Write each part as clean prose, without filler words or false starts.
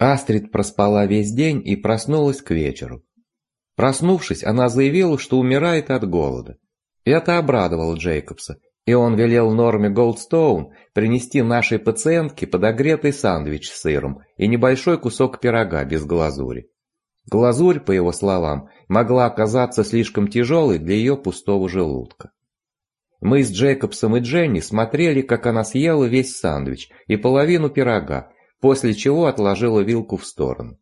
Астрид проспала весь день и проснулась к вечеру. Проснувшись, она заявила, что умирает от голода. Это обрадовало Джейкобса, и он велел Норме Голдстоун принести нашей пациентке подогретый сэндвич с сыром и небольшой кусок пирога без глазури. Глазурь, по его словам, могла оказаться слишком тяжелой для ее пустого желудка. Мы с Джейкобсом и Дженни смотрели, как она съела весь сэндвич и половину пирога, после чего отложила вилку в сторону.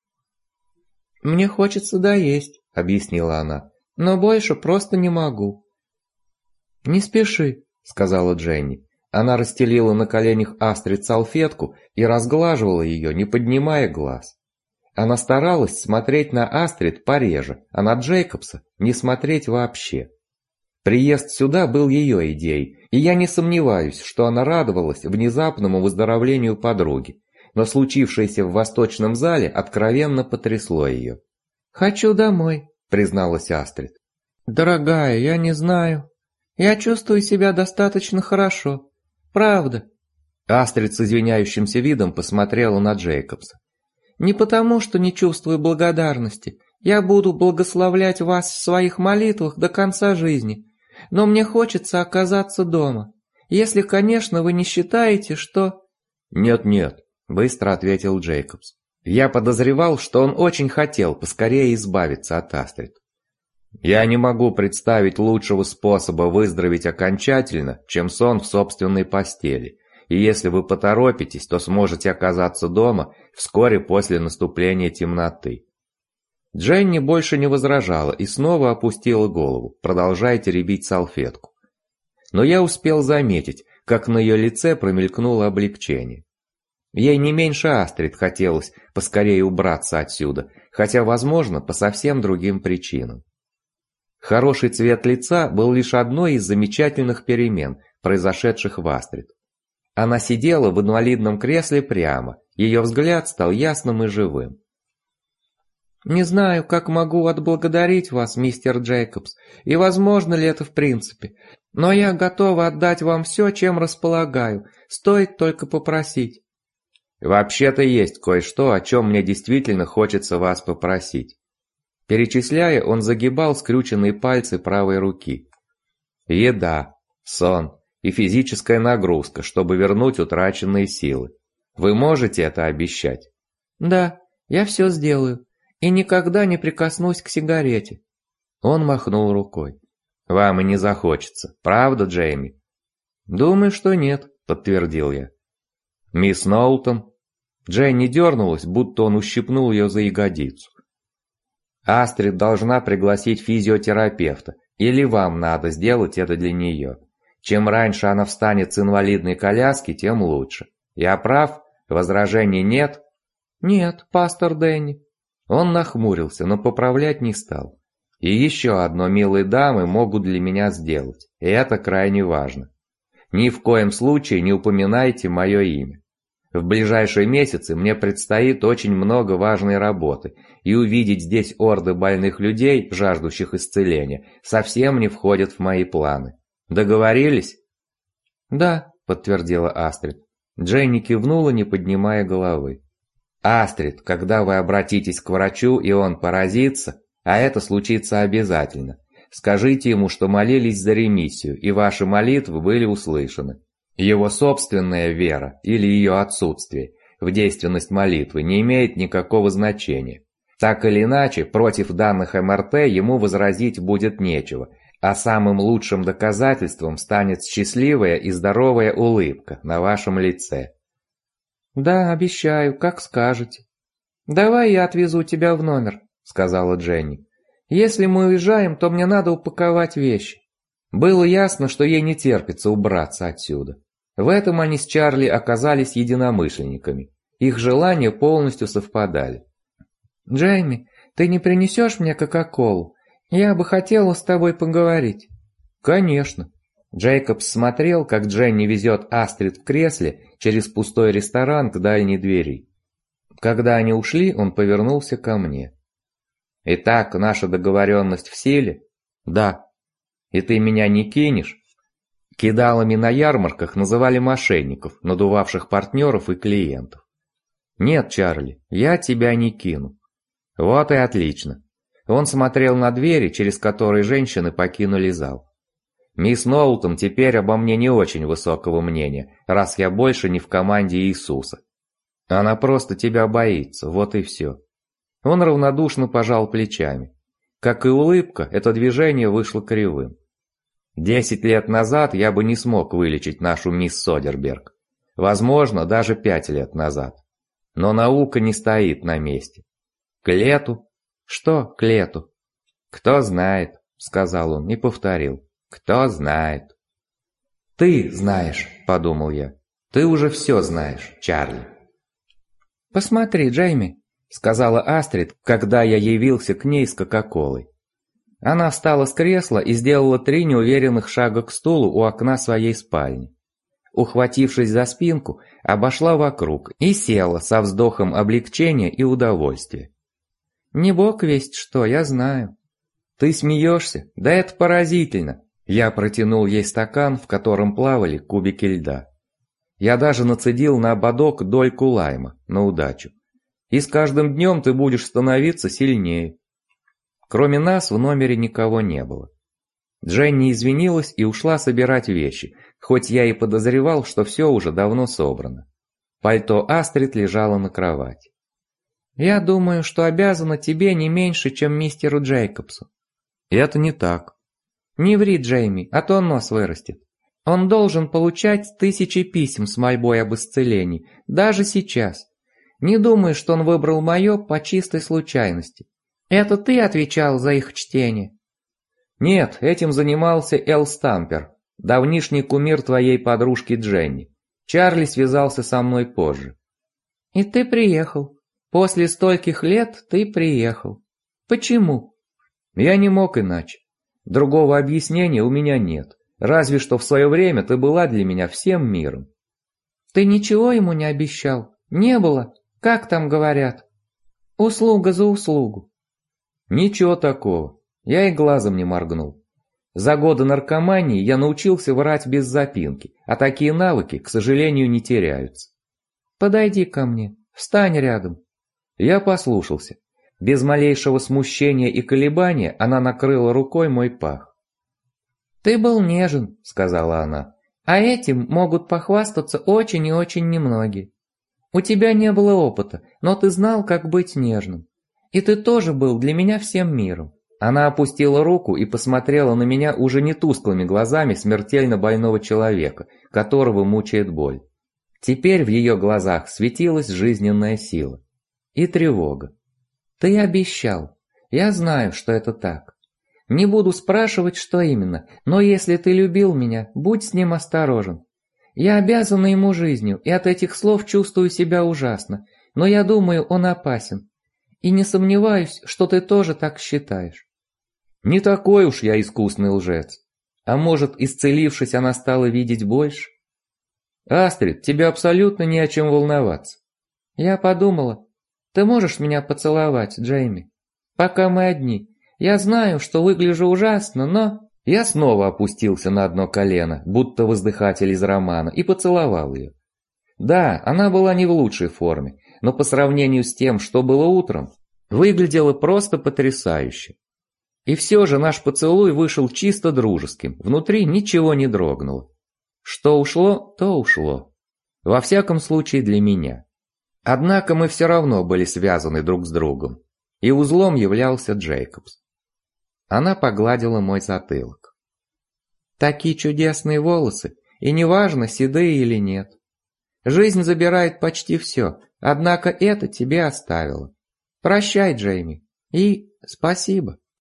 «Мне хочется доесть», — объяснила она, — «но больше просто не могу». «Не спеши», — сказала Дженни. Она расстелила на коленях Астрид салфетку и разглаживала ее, не поднимая глаз. Она старалась смотреть на Астрид пореже, а на Джейкобса не смотреть вообще. Приезд сюда был ее идеей, и я не сомневаюсь, что она радовалась внезапному выздоровлению подруги, но случившееся в восточном зале откровенно потрясло ее. «Хочу домой», — призналась Астрид. «Дорогая, я не знаю. Я чувствую себя достаточно хорошо. Правда». Астрид с извиняющимся видом посмотрела на Джейкобса. «Не потому, что не чувствую благодарности. Я буду благословлять вас в своих молитвах до конца жизни. Но мне хочется оказаться дома. Если, конечно, вы не считаете, что...» «Нет-нет», — быстро ответил Джейкобс. Я подозревал, что он очень хотел поскорее избавиться от Астрид. «Я не могу представить лучшего способа выздороветь окончательно, чем сон в собственной постели. И если вы поторопитесь, то сможете оказаться дома вскоре после наступления темноты». Дженни больше не возражала и снова опустила голову, продолжая теребить салфетку. Но я успел заметить, как на ее лице промелькнуло облегчение. Ей не меньше Астрид хотелось поскорее убраться отсюда, хотя, возможно, по совсем другим причинам. Хороший цвет лица был лишь одной из замечательных перемен, произошедших в Астрид. Она сидела в инвалидном кресле прямо, ее взгляд стал ясным и живым. «Не знаю, как могу отблагодарить вас, мистер Джейкобс, и возможно ли это в принципе, но я готова отдать вам все, чем располагаю, стоит только попросить». «Вообще-то есть кое-что, о чем мне действительно хочется вас попросить». Перечисляя, он загибал скрюченные пальцы правой руки. «Еда, сон и физическая нагрузка, чтобы вернуть утраченные силы. Вы можете это обещать?» «Да, я все сделаю, и никогда не прикоснусь к сигарете». Он махнул рукой. «Вам и не захочется, правда, Джейми?» «Думаю, что нет», — подтвердил я. «Мисс Ноултон?» Дженни дернулась, будто он ущипнул ее за ягодицу. «Астрид должна пригласить физиотерапевта, или вам надо сделать это для нее. Чем раньше она встанет с инвалидной коляски, тем лучше. Я прав? Возражений нет?» «Нет, пастор Дэнни». Он нахмурился, но поправлять не стал. «И еще одно милые дамы могут для меня сделать, и это крайне важно. Ни в коем случае не упоминайте мое имя. В ближайшие месяцы мне предстоит очень много важной работы, и увидеть здесь орды больных людей, жаждущих исцеления, совсем не входит в мои планы. Договорились?» «Да», — подтвердила Астрид. Дженни кивнула, не поднимая головы. «Астрид, когда вы обратитесь к врачу, и он поразится, а это случится обязательно, скажите ему, что молились за ремиссию, и ваши молитвы были услышаны. Его собственная вера или ее отсутствие в действенность молитвы не имеет никакого значения. Так или иначе, против данных МРТ ему возразить будет нечего, а самым лучшим доказательством станет счастливая и здоровая улыбка на вашем лице». «Да, обещаю, как скажете». «Давай я отвезу тебя в номер», — сказала Дженни. «Если мы уезжаем, то мне надо упаковать вещи». Было ясно, что ей не терпится убраться отсюда. В этом они с Чарли оказались единомышленниками. Их желания полностью совпадали. «Джейми, ты не принесешь мне Кока-Колу? Я бы хотела с тобой поговорить». «Конечно». Джейкобс смотрел, как Дженни везет Астрид в кресле через пустой ресторан к дальней двери. Когда они ушли, он повернулся ко мне. «Итак, наша договоренность в силе?» «Да». «И ты меня не кинешь?» Кидалами на ярмарках называли мошенников, надувавших партнеров и клиентов. «Нет, Чарли, я тебя не кину». «Вот и отлично». Он смотрел на двери, через которые женщины покинули зал. «Мисс Ноултон теперь обо мне не очень высокого мнения, раз я больше не в команде Иисуса. Она просто тебя боится, вот и все». Он равнодушно пожал плечами. Как и улыбка, это движение вышло кривым. 10 лет назад я бы не смог вылечить нашу мисс Содерберг. Возможно, даже 5 лет назад. Но наука не стоит на месте. К лету? Что к лету? Кто знает, сказал он и повторил. Кто знает. Ты знаешь, подумал я. Ты уже все знаешь, Чарли. Посмотри, Джейми, сказала Астрид, когда я явился к ней с Кока-Колой. Она встала с кресла и сделала 3 неуверенных шага к стулу у окна своей спальни. Ухватившись за спинку, обошла вокруг и села со вздохом облегчения и удовольствия. «Не бог весть что, я знаю». «Ты смеешься? Да это поразительно!» Я протянул ей стакан, в котором плавали кубики льда. Я даже нацедил на ободок дольку лайма, на удачу. И с каждым днем ты будешь становиться сильнее. Кроме нас в номере никого не было. Дженни извинилась и ушла собирать вещи, хоть я и подозревал, что все уже давно собрано. Пальто Астрид лежало на кровати. «Я думаю, что обязана тебе не меньше, чем мистеру Джейкобсу». «Это не так». «Не ври, Джейми, а то нос вырастет. Он должен получать 1000 писем с мольбой об исцелении, даже сейчас. Не думай, что он выбрал мое по чистой случайности. Это ты отвечал за их чтение?» «Нет, этим занимался Эл Стампер, давнишний кумир твоей подружки Дженни. Чарли связался со мной позже». «И ты приехал. После стольких лет ты приехал. Почему?» «Я не мог иначе. Другого объяснения у меня нет. Разве что в свое время ты была для меня всем миром». «Ты ничего ему не обещал? Не было? Как там говорят? Услуга за услугу». «Ничего такого. Я и глазом не моргнул. За годы наркомании я научился врать без запинки, а такие навыки, к сожалению, не теряются». «Подойди ко мне, встань рядом». Я послушался. Без малейшего смущения и колебания она накрыла рукой мой пах. «Ты был нежен», — сказала она, — «а этим могут похвастаться очень и очень немногие. У тебя не было опыта, но ты знал, как быть нежным. И ты тоже был для меня всем миром». Она опустила руку и посмотрела на меня уже не тусклыми глазами смертельно больного человека, которого мучает боль. Теперь в ее глазах светилась жизненная сила и тревога. «Ты обещал. Я знаю, что это так. Не буду спрашивать, что именно, но если ты любил меня, будь с ним осторожен. Я обязана ему жизнью, и от этих слов чувствую себя ужасно, но я думаю, он опасен. И не сомневаюсь, что ты тоже так считаешь». Не такой уж я искусный лжец. А может, исцелившись, она стала видеть больше? Астрид, тебе абсолютно не о чем волноваться. Я подумала, ты можешь меня поцеловать, Джейми? Пока мы одни. Я знаю, что выгляжу ужасно, но... Я снова опустился на одно колено, будто воздыхатель из романа, и поцеловал ее. Да, она была не в лучшей форме, но по сравнению с тем, что было утром, выглядела просто потрясающе. И все же наш поцелуй вышел чисто дружеским, внутри ничего не дрогнуло. Что ушло, то ушло. Во всяком случае для меня. Однако мы все равно были связаны друг с другом, и узлом являлся Джейкобс. Она погладила мой затылок. «Такие чудесные волосы, и неважно, седые или нет. Жизнь забирает почти все, однако это тебе оставила. Прощай, Джейми, и спасибо».